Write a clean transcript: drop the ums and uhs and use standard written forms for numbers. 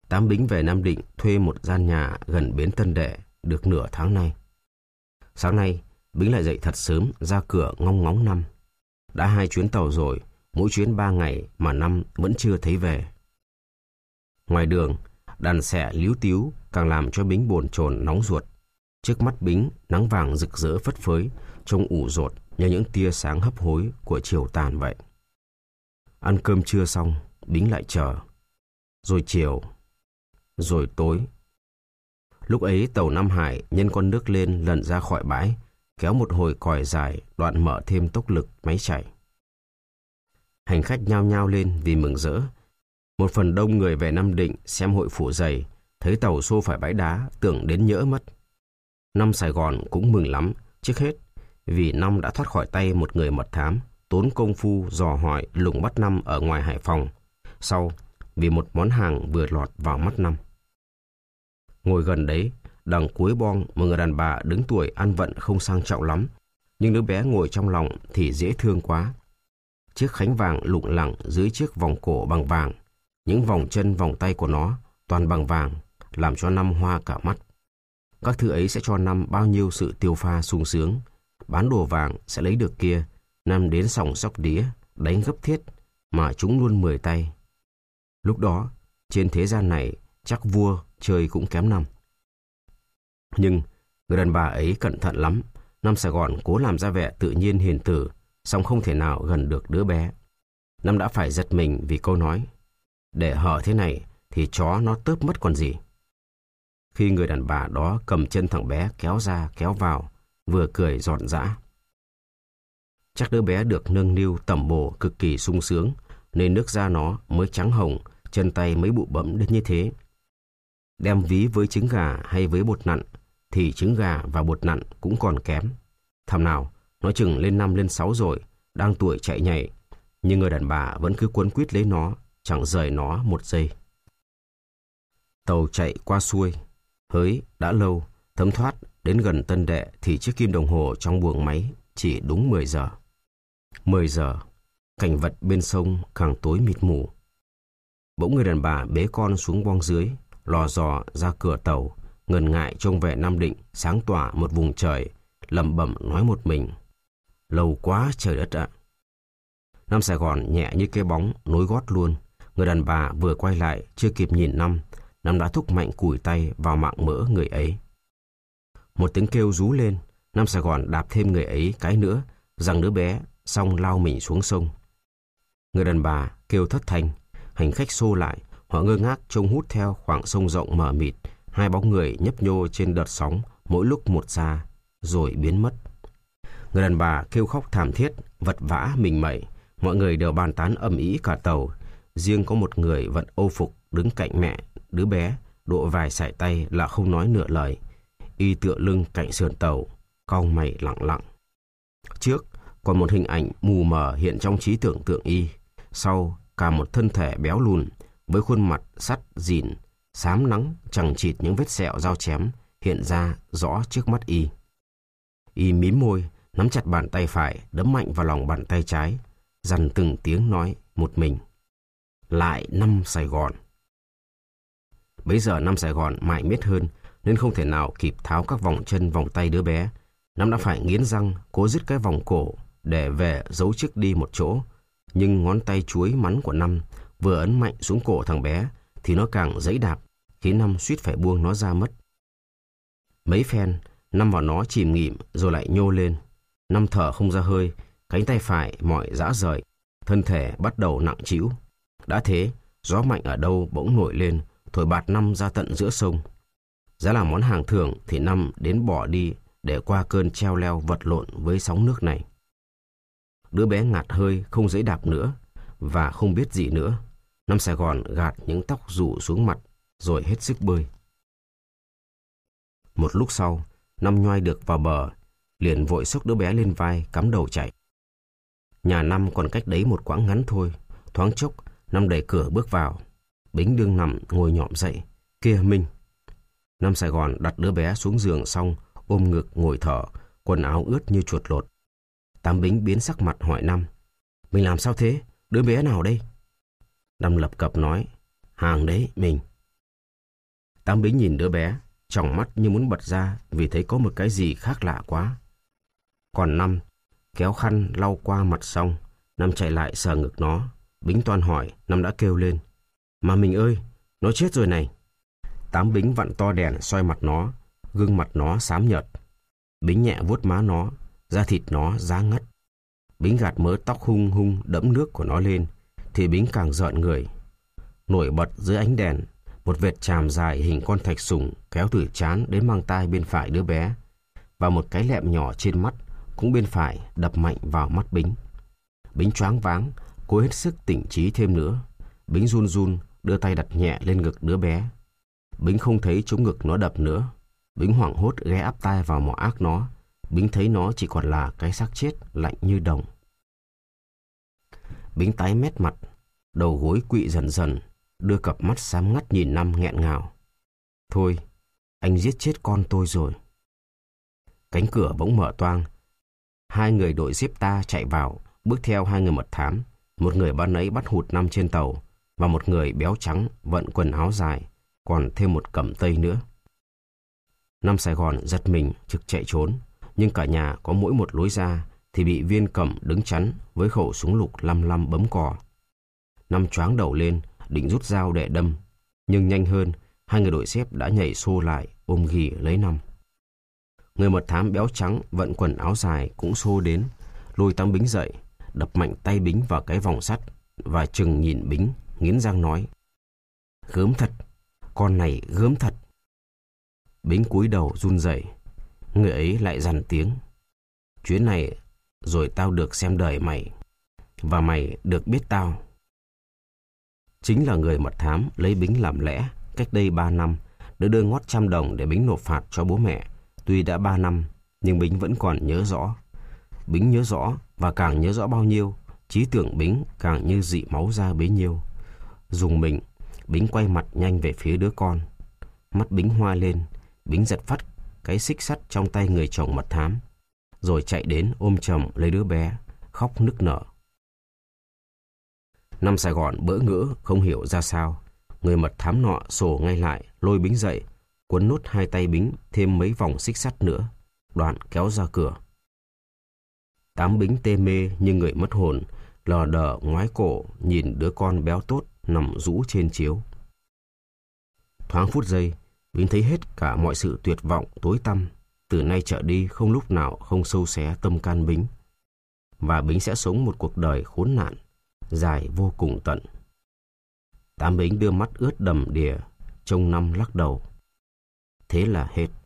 Tám Bính về Nam Định thuê một gian nhà gần bến Tân Đệ được nửa tháng nay. Sáng nay, Bính lại dậy thật sớm ra cửa ngóng ngóng Năm. Đã 2 chuyến tàu rồi, mỗi chuyến 3 ngày mà Năm vẫn chưa thấy về. Ngoài đường, đàn xẻ líu tíu càng làm cho Bính bồn chồn nóng ruột. Trước mắt Bính nắng vàng rực rỡ phất phới, trông ủ rột như những tia sáng hấp hối của chiều tàn vậy. Ăn cơm trưa xong, Bính lại chờ. Rồi chiều, rồi tối. Lúc ấy tàu Nam Hải nhân con nước lên lần ra khỏi bãi, kéo một hồi còi dài, đoạn mở thêm tốc lực máy chạy. Hành khách nhao nhao lên vì mừng rỡ. Một phần đông người về Nam Định xem hội phủ dày, thấy tàu xô phải bãi đá, tưởng đến nhỡ mất. Năm Sài Gòn cũng mừng lắm, trước hết vì Năm đã thoát khỏi tay một người mật thám, tốn công phu dò hỏi lùng bắt Năm ở ngoài Hải Phòng. Sau, vì một món hàng vừa lọt vào mắt Năm. Ngồi gần đấy, đằng cuối boong một người đàn bà đứng tuổi ăn vận không sang trọng lắm, nhưng đứa bé ngồi trong lòng thì dễ thương quá. Chiếc khánh vàng lủng lẳng dưới chiếc vòng cổ bằng vàng, những vòng chân vòng tay của nó toàn bằng vàng, làm cho Năm hoa cả mắt. Các thứ ấy sẽ cho Năm bao nhiêu sự tiêu pha sung sướng. Bán đồ vàng sẽ lấy được kia, Năm đến sòng sóc đĩa, đánh gấp thiết, mà chúng luôn 10 tay. Lúc đó, trên thế gian này, chắc vua chơi cũng kém Năm. Nhưng, người đàn bà ấy cẩn thận lắm. Năm Sài Gòn cố làm ra vẻ tự nhiên hiền từ, song không thể nào gần được đứa bé. Năm đã phải giật mình vì câu nói, để hở thế này thì chó nó tớp mất còn gì. Khi người đàn bà đó cầm chân thằng bé kéo ra kéo vào, vừa cười giòn giã. Chắc đứa bé được nâng niu tẩm bổ cực kỳ sung sướng, nên nước da nó mới trắng hồng, chân tay mới bụ bẫm đến như thế. Đem ví với trứng gà hay với bột nặn, thì trứng gà và bột nặn cũng còn kém. Thằng nào, nó chừng lên 5 lên 6 rồi, đang tuổi chạy nhảy, nhưng người đàn bà vẫn cứ quấn quýt lấy nó, chẳng rời nó một giây. Tàu chạy qua xuôi, hới đã lâu, thấm thoát đến gần Tân Đệ thì chiếc kim đồng hồ trong buồng máy chỉ đúng 10 giờ. 10 giờ, cảnh vật bên sông càng tối mịt mù. Bỗng người đàn bà bế con xuống boong dưới, lò dò ra cửa tàu, ngần ngại trông về Nam Định sáng tỏa một vùng trời, lẩm bẩm nói một mình, lâu quá trời đất ạ. Năm Sài Gòn nhẹ như cái bóng nối gót luôn. Người đàn bà vừa quay lại chưa kịp nhìn Năm đã thúc mạnh cùi tay vào mạng mỡ người ấy. Một tiếng kêu rú lên, Năm Sài Gòn đạp thêm người ấy cái nữa, rằng đứa bé, xong lao mình xuống sông. Người đàn bà kêu thất thanh, hành khách xô lại, họ ngơ ngác trông hút theo khoảng sông rộng mờ mịt, hai bóng người nhấp nhô trên đợt sóng, mỗi lúc một xa, rồi biến mất. Người đàn bà kêu khóc thảm thiết, vật vã mình mẩy, mọi người đều bàn tán ầm ĩ cả tàu. Riêng có một người vận âu phục đứng cạnh mẹ, đứa bé, độ vài sải tay là không nói nửa lời. Y tựa lưng cạnh sườn tàu, cau mày lặng lặng. Trước còn một hình ảnh mù mờ hiện trong trí tưởng tượng y, sau cả một thân thể béo lùn với khuôn mặt sắt dịn, xám nắng chằng chịt những vết sẹo dao chém hiện ra rõ trước mắt y. Y mím môi, nắm chặt bàn tay phải, đấm mạnh vào lòng bàn tay trái, dằn từng tiếng nói một mình, lại Năm Sài Gòn. Bấy giờ Năm Sài Gòn mải miết hơn, nên không thể nào kịp tháo các vòng chân vòng tay đứa bé. Năm đã phải nghiến răng cố dứt cái vòng cổ để về giấu chiếc đi một chỗ, nhưng ngón tay chuối mắn của Năm vừa ấn mạnh xuống cổ thằng bé thì nó càng giãy đạp, khiến Năm suýt phải buông nó ra mất. Mấy phen Năm vào nó chìm nghỉm rồi lại nhô lên. Năm thở không ra hơi, cánh tay phải mỏi rã rời, thân thể bắt đầu nặng trĩu. Đã thế, gió mạnh ở đâu bỗng nổi lên, thổi bạt Năm ra tận giữa sông. Giá là món hàng thưởng thì Năm đến bỏ đi để qua cơn treo leo vật lộn với sóng nước này. Đứa bé ngạt hơi không giãy đạp nữa và không biết gì nữa. Năm Sài Gòn gạt những tóc rủ xuống mặt rồi hết sức bơi. Một lúc sau, Năm nhoai được vào bờ, liền vội xốc đứa bé lên vai cắm đầu chạy. Nhà Năm còn cách đấy một quãng ngắn thôi. Thoáng chốc, Năm đẩy cửa bước vào. Bính đương nằm ngồi nhõm dậy. Kia Minh! Năm Sài Gòn đặt đứa bé xuống giường xong, ôm ngực ngồi thở, quần áo ướt như chuột lột. Tám Bính biến sắc mặt hỏi Năm, mình làm sao thế? Đứa bé nào đây? Năm lập cập nói, hàng đấy mình. Tám Bính nhìn đứa bé, tròng mắt như muốn bật ra vì thấy có một cái gì khác lạ quá. Còn Năm kéo khăn lau qua mặt xong, Năm chạy lại sờ ngực nó. Bính toan hỏi, Năm đã kêu lên: "Mà mình ơi, nó chết rồi này!" Tám Bính vặn to đèn soi mặt nó, gương mặt nó xám nhợt. Bính nhẹ vuốt má nó, da thịt nó giá ngắt. Bính gạt mớ tóc hung hung đẫm nước của nó lên, thì Bính càng rợn người. Nổi bật dưới ánh đèn, một vệt chàm dài hình con thạch sủng kéo từ trán đến mang tai bên phải đứa bé, và một cái lẹm nhỏ trên mắt cũng bên phải đập mạnh vào mắt Bính. Bính choáng váng, cố hết sức tỉnh trí thêm nữa. Bính run run đưa tay đặt nhẹ lên ngực đứa bé. Bính không thấy trúng ngực nó đập nữa. Bính hoảng hốt ghé áp tai vào mỏ ác nó. Bính thấy nó chỉ còn là cái xác chết lạnh như đồng. Bính tái mét mặt, đầu gối quỵ dần dần, đưa cặp mắt xám ngắt nhìn Năm nghẹn ngào: "Thôi, anh giết chết con tôi rồi." Cánh cửa bỗng mở toang. Hai người đội xếp ta chạy vào, bước theo hai người mật thám. Một người ban nãy bắt hụt Năm trên tàu, và một người béo trắng vận quần áo dài, còn thêm một cẩm tây nữa. Năm Sài Gòn giật mình trực chạy trốn, nhưng cả nhà có mỗi một lối ra thì bị Viên Cẩm đứng chắn với khẩu súng lục lăm lăm bấm cò. Năm choáng đầu lên, định rút dao để đâm, nhưng nhanh hơn, hai người đội xếp đã nhảy xô lại ôm ghì lấy Năm. Người mật thám béo trắng vận quần áo dài cũng xô đến, lôi Tám Bính dậy, đập mạnh tay Bính vào cái vòng sắt và chừng nhìn Bính, nghiến răng nói: "Gớm thật, con này gớm thật." Bính cúi đầu run rẩy. Người ấy lại dằn tiếng: "Chuyến này rồi tao được xem đời mày, và mày được biết tao." Chính là người mật thám lấy Bính làm lẽ cách đây 3 năm, đã đưa ngót 100 đồng để Bính nộp phạt cho bố mẹ. Tuy đã 3 năm, nhưng Bính vẫn còn nhớ rõ. Bính nhớ rõ, và càng nhớ rõ bao nhiêu, trí tưởng Bính càng như dị máu ra bấy nhiêu. Rùng mình, Bính quay mặt nhanh về phía đứa con. Mắt Bính hoa lên, Bính giật phắt cái xích sắt trong tay người chồng mật thám, rồi chạy đến ôm chầm lấy đứa bé, khóc nức nở. Năm Sài Gòn bỡ ngỡ không hiểu ra sao. Người mật thám nọ sổ ngay lại, lôi Bính dậy, quấn nút hai tay Bính thêm mấy vòng xích sắt nữa, đoạn kéo ra cửa. Tám Bính tê mê như người mất hồn, lờ đờ ngoái cổ nhìn đứa con béo tốt nằm rũ trên chiếu. Thoáng phút giây, Bính thấy hết cả mọi sự tuyệt vọng tối tăm. Từ nay trở đi không lúc nào không sâu xé tâm can Bính, và Bính sẽ sống một cuộc đời khốn nạn, dài vô cùng tận. Tám Bính đưa mắt ướt đầm đìa, trông Năm lắc đầu. Thế là hết.